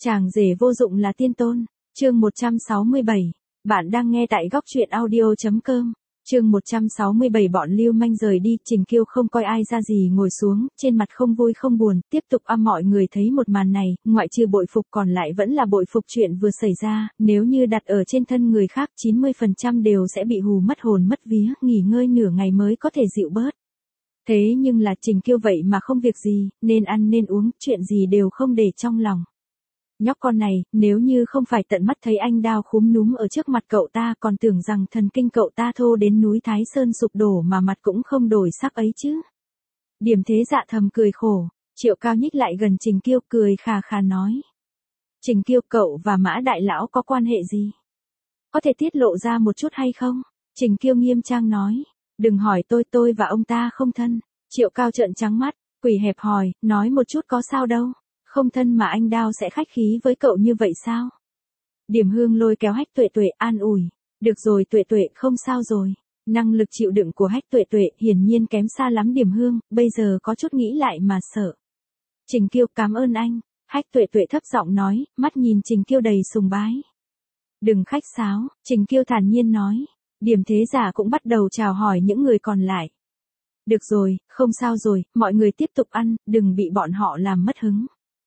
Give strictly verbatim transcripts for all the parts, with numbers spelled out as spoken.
Chàng rể vô dụng là tiên tôn. Chương một trăm sáu mươi bảy. Bạn đang nghe tại góc truyện audio chấm com. Chương một trăm sáu mươi bảy bọn lưu manh rời đi, Trình Kiêu không coi ai ra gì ngồi xuống, trên mặt không vui không buồn, tiếp tục âm mọi người thấy một màn này, ngoại trừ bội phục còn lại vẫn là bội phục chuyện vừa xảy ra, nếu như đặt ở trên thân người khác chín mươi phần trăm đều sẽ bị hù mất hồn mất vía, nghỉ ngơi nửa ngày mới có thể dịu bớt. Thế nhưng là Trình Kiêu vậy mà không việc gì, nên ăn nên uống, chuyện gì đều không để trong lòng. Nhóc con này, nếu như không phải tận mắt thấy anh đao khúm núm ở trước mặt cậu ta còn tưởng rằng thần kinh cậu ta thô đến núi Thái Sơn sụp đổ mà mặt cũng không đổi sắc ấy chứ. Điểm Thế Dạ thầm cười khổ, Triệu Cao nhích lại gần Trình Kiêu cười khà khà nói. Trình Kiêu, cậu và Mã Đại Lão có quan hệ gì? Có thể tiết lộ ra một chút hay không? Trình Kiêu nghiêm trang nói, đừng hỏi tôi, tôi và ông ta không thân. Triệu Cao trợn trắng mắt, quỷ hẹp hòi, nói một chút có sao đâu. Không thân mà anh đao sẽ khách khí với cậu như vậy sao? Điểm Hương lôi kéo Hách Tuệ Tuệ an ủi. Được rồi Tuệ Tuệ, không sao rồi. Năng lực chịu đựng của Hách Tuệ Tuệ hiển nhiên kém xa lắm Điểm Hương, bây giờ có chút nghĩ lại mà sợ. Trình Kiêu, cảm ơn anh. Hách Tuệ Tuệ thấp giọng nói, mắt nhìn Trình Kiêu đầy sùng bái. Đừng khách sáo, Trình Kiêu thản nhiên nói. Điểm Thế Giả cũng bắt đầu chào hỏi những người còn lại. Được rồi, không sao rồi, mọi người tiếp tục ăn, đừng bị bọn họ làm mất hứng.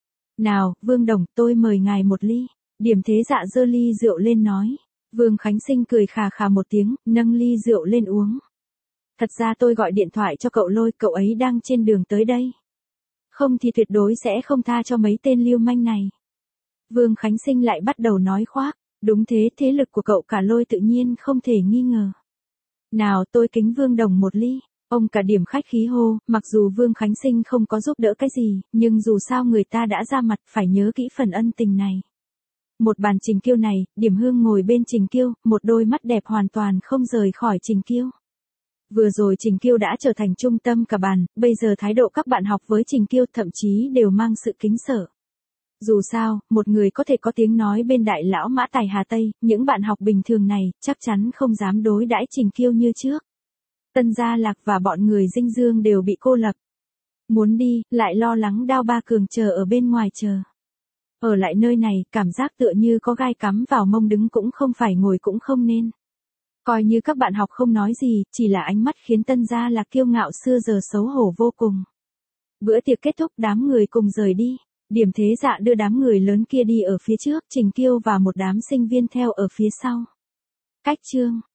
Nào, Vương Đồng, tôi mời ngài một ly. Điểm Thế Dạ giơ ly rượu lên nói. Vương Khánh Sinh cười khà khà một tiếng, nâng ly rượu lên uống. Thật ra tôi gọi điện thoại cho cậu Lôi, cậu ấy đang trên đường tới đây. Không thì tuyệt đối sẽ không tha cho mấy tên lưu manh này. Vương Khánh Sinh lại bắt đầu nói khoác. Đúng thế, thế lực của cậu cả Lôi tự nhiên không thể nghi ngờ. Nào, tôi kính Vương Đồng một ly. Ông cả Điểm khách khí hô, mặc dù Vương Khánh Sinh không có giúp đỡ cái gì, nhưng dù sao người ta đã ra mặt, phải nhớ kỹ phần ân tình này. Một bàn Trình Kiêu này, Điểm Hương ngồi bên Trình Kiêu, một đôi mắt đẹp hoàn toàn không rời khỏi Trình Kiêu. Vừa rồi Trình Kiêu đã trở thành trung tâm cả bàn, bây giờ thái độ các bạn học với Trình Kiêu thậm chí đều mang sự kính sợ. Dù sao, một người có thể có tiếng nói bên Đại Lão Mã Tài Hà Tây, những bạn học bình thường này, chắc chắn không dám đối đãi Trình Kiêu như trước. Tân Gia Lạc và bọn người Dinh Dương đều bị cô lập. Muốn đi, lại lo lắng Đao Ba Cường chờ ở bên ngoài chờ. Ở lại nơi này, cảm giác tựa như có gai cắm vào mông, đứng cũng không phải, ngồi cũng không nên. Coi như các bạn học không nói gì, chỉ là ánh mắt khiến Tân Gia Lạc kiêu ngạo xưa giờ xấu hổ vô cùng. Bữa tiệc kết thúc, đám người cùng rời đi. Điểm Thế Dạ đưa đám người lớn kia đi ở phía trước, Trình Kiêu và một đám sinh viên theo ở phía sau. Cách chương